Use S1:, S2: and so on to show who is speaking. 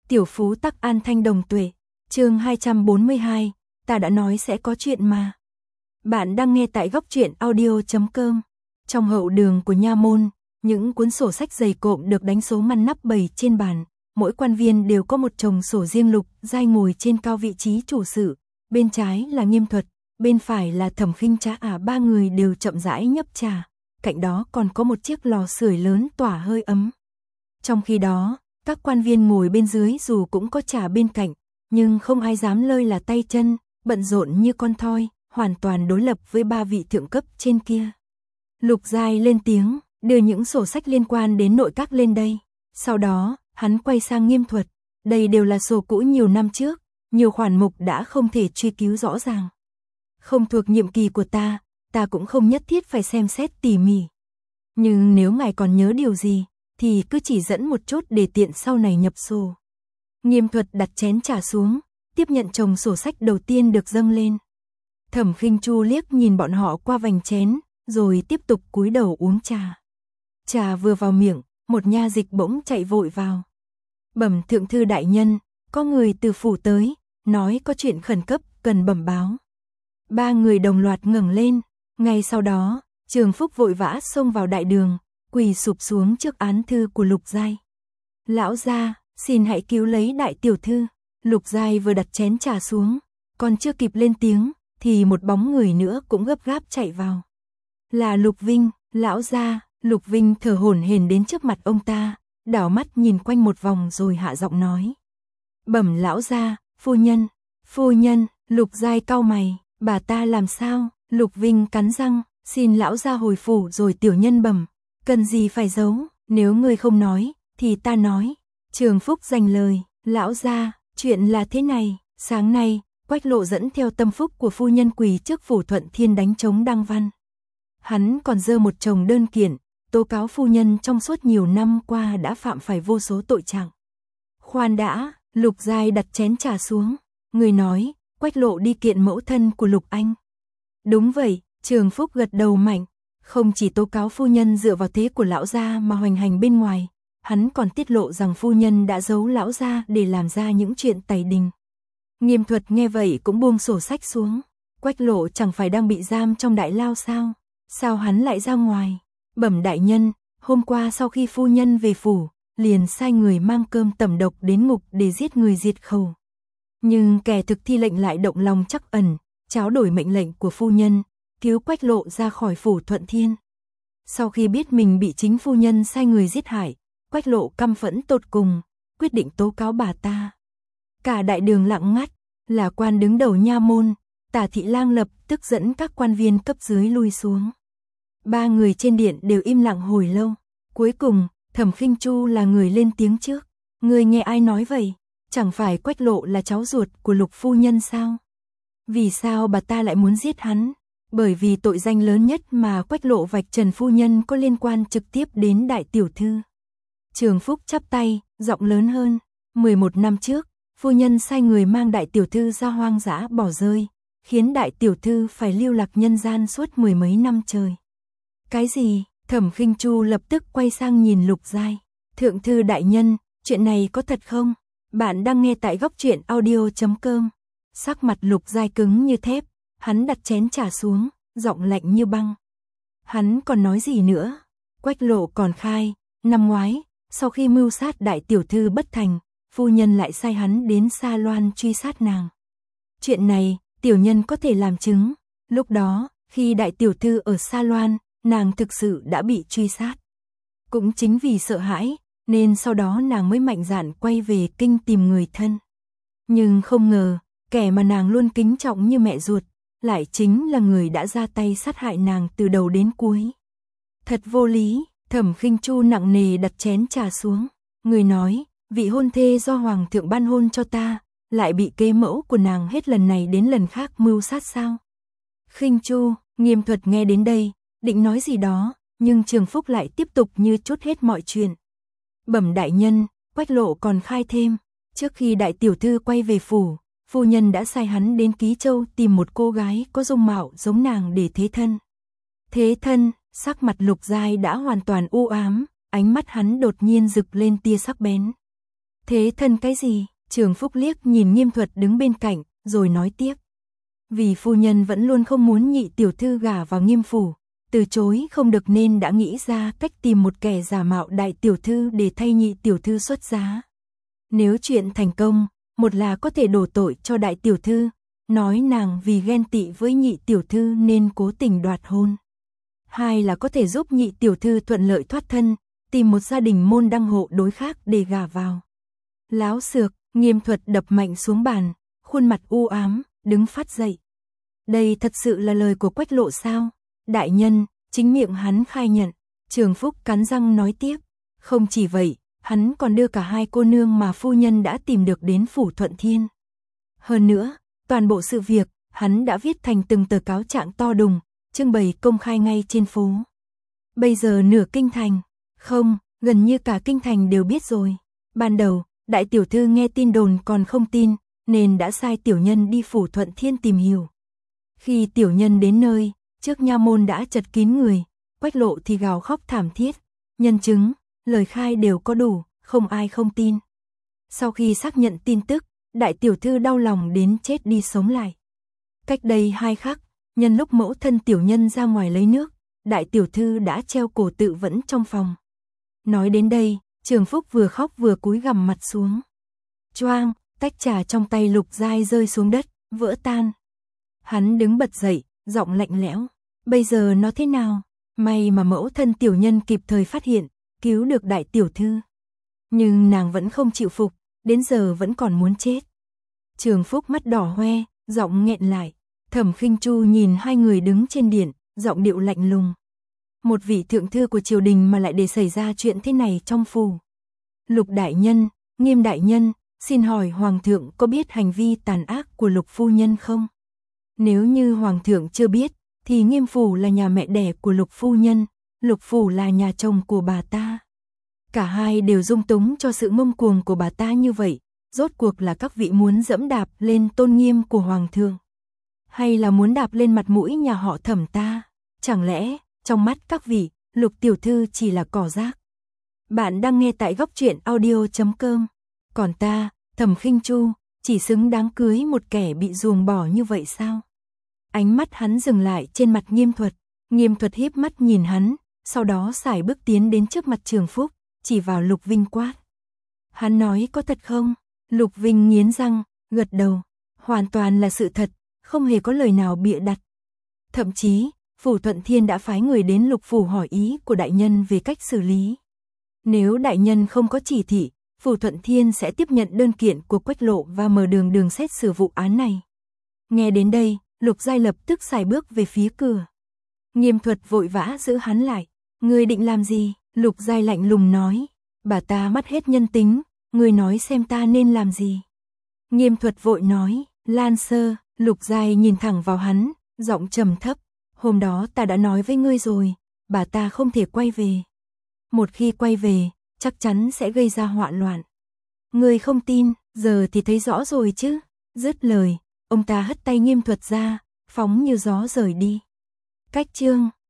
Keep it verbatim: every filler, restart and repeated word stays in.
S1: Tiểu phú tắc an thanh đồng tuệ. Chương hai trăm bốn mươi hai, ta đã nói sẽ có chuyện mà. Bạn đang nghe tại góc truyện audio chấm com. Trong hậu đường của nha môn, những cuốn sổ sách dày cộm được đánh số ngăn nắp bày trên bàn, mỗi quan viên đều có một chồng sổ riêng. Lục Giai ngồi trên cao vị trí chủ sự, bên trái là Nghiêm Thuật, bên phải là Thẩm Khinh Trá. À, ba người đều chậm rãi nhấp trà, cạnh đó còn có một chiếc lò sưởi lớn tỏa hơi ấm. Trong khi đó, các quan viên ngồi bên dưới dù cũng có trà bên cạnh, nhưng không ai dám lơi là tay chân, bận rộn như con thoi, hoàn toàn đối lập với ba vị thượng cấp trên kia. Lục Giai lên tiếng, đưa những sổ sách liên quan đến nội các lên đây. Sau đó, hắn quay sang Nghiêm Thuật, đây đều là sổ cũ nhiều năm trước, nhiều khoản mục đã không thể truy cứu rõ ràng. Không thuộc nhiệm kỳ của ta, ta cũng không nhất thiết phải xem xét tỉ mỉ. Nhưng nếu ngài còn nhớ điều gì, thì cứ chỉ dẫn một chút để tiện sau này nhập sổ. Nghiêm Thuật đặt chén trà xuống, tiếp nhận chồng sổ sách đầu tiên được dâng lên. Thẩm Khinh Chu liếc nhìn bọn họ qua vành chén, rồi tiếp tục cúi đầu uống trà. Trà vừa vào miệng, một nha dịch bỗng chạy vội vào. Bẩm thượng thư đại nhân, có người từ phủ tới, nói có chuyện khẩn cấp cần bẩm báo. Ba người đồng loạt ngẩng lên, ngay sau đó, Trường Phúc vội vã xông vào đại đường, quỳ sụp xuống trước án thư của Lục Giai. Lão gia, xin hãy cứu lấy đại tiểu thư. Lục Giai vừa đặt chén trà xuống, còn chưa kịp lên tiếng, thì một bóng người nữa cũng gấp gáp chạy vào. Là Lục Vinh. Lão gia. Lục Vinh thở hổn hển đến trước mặt ông ta, đảo mắt nhìn quanh một vòng rồi hạ giọng nói. Bẩm lão gia, phu nhân, phu nhân. Lục Giai cau mày, bà ta làm sao? Lục Vinh cắn răng, xin lão gia hồi phủ rồi tiểu nhân bẩm, cần gì phải giấu, nếu ngươi không nói, thì ta nói. Trường Phúc dành lời, lão gia, chuyện là thế này, sáng nay, Quách Lộ dẫn theo tâm phúc của phu nhân quỳ trước phủ Thuận Thiên đánh trống đăng văn. Hắn còn dơ một chồng đơn kiện, tố cáo phu nhân trong suốt nhiều năm qua đã phạm phải vô số tội trạng. Khoan đã, Lục Giai đặt chén trà xuống, người nói, Quách Lộ đi kiện mẫu thân của Lục Anh. Đúng vậy, Trường Phúc gật đầu mạnh, không chỉ tố cáo phu nhân dựa vào thế của lão gia mà hoành hành bên ngoài, hắn còn tiết lộ rằng phu nhân đã giấu lão gia để làm ra những chuyện tày đình. Nghiêm Thuật nghe vậy cũng buông sổ sách xuống, Quách Lộ chẳng phải đang bị giam trong đại lao sao? Sao hắn lại ra ngoài? Bẩm đại nhân, hôm qua sau khi phu nhân về phủ, liền sai người mang cơm tẩm độc đến ngục để giết người diệt khẩu. Nhưng kẻ thực thi lệnh lại động lòng trắc ẩn, tráo đổi mệnh lệnh của phu nhân, cứu Quách Lộ ra khỏi phủ Thuận Thiên. Sau khi biết mình bị chính phu nhân sai người giết hại, Quách Lộ căm phẫn tột cùng, quyết định tố cáo bà ta. Cả đại đường lặng ngắt, là quan đứng đầu nha môn, Tả Thị Lang lập tức dẫn các quan viên cấp dưới lui xuống. Ba người trên điện đều im lặng hồi lâu, cuối cùng, Thẩm Khinh Chu là người lên tiếng trước. Người nghe ai nói vậy? Chẳng phải Quách Lộ là cháu ruột của Lục phu nhân sao? Vì sao bà ta lại muốn giết hắn? Bởi vì tội danh lớn nhất mà Quách Lộ vạch trần phu nhân có liên quan trực tiếp đến đại tiểu thư. Trường Phúc chắp tay, giọng lớn hơn. mười một năm trước, phu nhân sai người mang đại tiểu thư ra hoang dã bỏ rơi, khiến đại tiểu thư phải lưu lạc nhân gian suốt mười mấy năm trời. Cái gì? Thẩm Khinh Chu lập tức quay sang nhìn Lục Giai. Thượng thư đại nhân, chuyện này có thật không? Bạn đang nghe tại góc truyện audio chấm com. Sắc mặt Lục Giai cứng như thép, hắn đặt chén trà xuống, giọng lạnh như băng. Hắn còn nói gì nữa? Quách Lộ còn khai, năm ngoái, sau khi mưu sát đại tiểu thư bất thành, phu nhân lại sai hắn đến Sa Loan truy sát nàng. Chuyện này, tiểu nhân có thể làm chứng. Lúc đó, khi đại tiểu thư ở Sa Loan, nàng thực sự đã bị truy sát. Cũng chính vì sợ hãi, nên sau đó nàng mới mạnh dạn quay về kinh tìm người thân. Nhưng không ngờ, kẻ mà nàng luôn kính trọng như mẹ ruột, lại chính là người đã ra tay sát hại nàng từ đầu đến cuối. Thật vô lý. Thẩm Khinh Chu nặng nề đặt chén trà xuống. Người nói, vị hôn thê do hoàng thượng ban hôn cho ta, lại bị kế mẫu của nàng hết lần này đến lần khác mưu sát sao? Khinh Chu. Nghiêm Thuật nghe đến đây, định nói gì đó, nhưng Trường Phúc lại tiếp tục như trút hết mọi chuyện. Bẩm đại nhân, Quách Lộ còn khai thêm, trước khi đại tiểu thư quay về phủ, phu nhân đã sai hắn đến Ký Châu tìm một cô gái có dung mạo giống nàng để thế thân. Thế thân? Sắc mặt Lục Giai đã hoàn toàn u ám, ánh mắt hắn đột nhiên rực lên tia sắc bén. Thế thân cái gì? Trường Phúc liếc nhìn Nghiêm Thuật đứng bên cạnh, rồi nói tiếp. Vì phu nhân vẫn luôn không muốn nhị tiểu thư gả vào Nghiêm phủ, từ chối không được nên đã nghĩ ra cách tìm một kẻ giả mạo đại tiểu thư để thay nhị tiểu thư xuất giá. Nếu chuyện thành công, một là có thể đổ tội cho đại tiểu thư, nói nàng vì ghen tị với nhị tiểu thư nên cố tình đoạt hôn. Hai là có thể giúp nhị tiểu thư thuận lợi thoát thân, tìm một gia đình môn đăng hộ đối khác để gả vào. Láo xược, Nghiêm Thuật đập mạnh xuống bàn, khuôn mặt u ám, đứng phát dậy. Đây thật sự là lời của Quách Lộ sao? Đại nhân, chính miệng hắn khai nhận. Trường Phúc cắn răng nói tiếp. Không chỉ vậy, hắn còn đưa cả hai cô nương mà phu nhân đã tìm được đến phủ Thuận Thiên. Hơn nữa, toàn bộ sự việc, hắn đã viết thành từng tờ cáo trạng to đùng, trưng bày công khai ngay trên phố. Bây giờ nửa kinh thành, không, gần như cả kinh thành đều biết rồi. Ban đầu, đại tiểu thư nghe tin đồn còn không tin, nên đã sai tiểu nhân đi phủ Thuận Thiên tìm hiểu. Khi tiểu nhân đến nơi, trước nha môn đã chật kín người, Quách Lộ thì gào khóc thảm thiết, nhân chứng, lời khai đều có đủ, không ai không tin. Sau khi xác nhận tin tức, đại tiểu thư đau lòng đến chết đi sống lại. Cách đây hai khắc, nhân lúc mẫu thân tiểu nhân ra ngoài lấy nước, đại tiểu thư đã treo cổ tự vẫn trong phòng. Nói đến đây, Trường Phúc vừa khóc vừa cúi gằm mặt xuống. Choang, tách trà trong tay Lục Giai rơi xuống đất, vỡ tan. Hắn đứng bật dậy, giọng lạnh lẽo. Bây giờ nó thế nào? May mà mẫu thân tiểu nhân kịp thời phát hiện, cứu được đại tiểu thư. Nhưng nàng vẫn không chịu phục, đến giờ vẫn còn muốn chết. Trường Phúc mắt đỏ hoe, giọng nghẹn lại. Thẩm Khinh Chu nhìn hai người đứng trên điện, giọng điệu lạnh lùng. Một vị thượng thư của triều đình mà lại để xảy ra chuyện thế này trong phủ. Lục đại nhân, Nghiêm đại nhân, xin hỏi hoàng thượng có biết hành vi tàn ác của Lục phu nhân không? Nếu như hoàng thượng chưa biết, thì Nghiêm phủ là nhà mẹ đẻ của Lục phu nhân, Lục phủ là nhà chồng của bà ta. Cả hai đều dung túng cho sự ngông cuồng của bà ta như vậy, rốt cuộc là các vị muốn dẫm đạp lên tôn nghiêm của hoàng thượng, hay là muốn đạp lên mặt mũi nhà họ Thẩm ta? Chẳng lẽ, trong mắt các vị, Lục tiểu thư chỉ là cỏ rác? Bạn đang nghe tại góc truyện audio chấm com. Còn ta, Thẩm Khinh Chu, chỉ xứng đáng cưới một kẻ bị ruồng bỏ như vậy sao? Ánh mắt hắn dừng lại trên mặt Nghiêm Thuật. Nghiêm Thuật híp mắt nhìn hắn, sau đó sải bước tiến đến trước mặt Trường Phúc, chỉ vào Lục Vinh quát. Hắn nói có thật không? Lục Vinh nghiến răng, gật đầu. Hoàn toàn là sự thật, không hề có lời nào bịa đặt. Thậm chí, phủ Thuận Thiên đã phái người đến Lục phủ hỏi ý của đại nhân về cách xử lý. Nếu đại nhân không có chỉ thị, phủ Thuận Thiên sẽ tiếp nhận đơn kiện của Quách Lộ và mở đường đường xét xử vụ án này. Nghe đến đây, Lục Giai lập tức xài bước về phía cửa. Nghiêm Thuật vội vã giữ hắn lại. Ngươi định làm gì? Lục Giai lạnh lùng nói. Bà ta mất hết nhân tính, ngươi nói xem ta nên làm gì? Nghiêm Thuật vội nói. Lan Sơ. Lục Giai nhìn thẳng vào hắn, giọng trầm thấp. Hôm đó ta đã nói với ngươi rồi, bà ta không thể quay về. Một khi quay về, chắc chắn sẽ gây ra họa loạn. Ngươi không tin, giờ thì thấy rõ rồi chứ. Dứt lời, ông ta hất tay Nghiêm Thuật ra, phóng như gió rời đi. Cách chương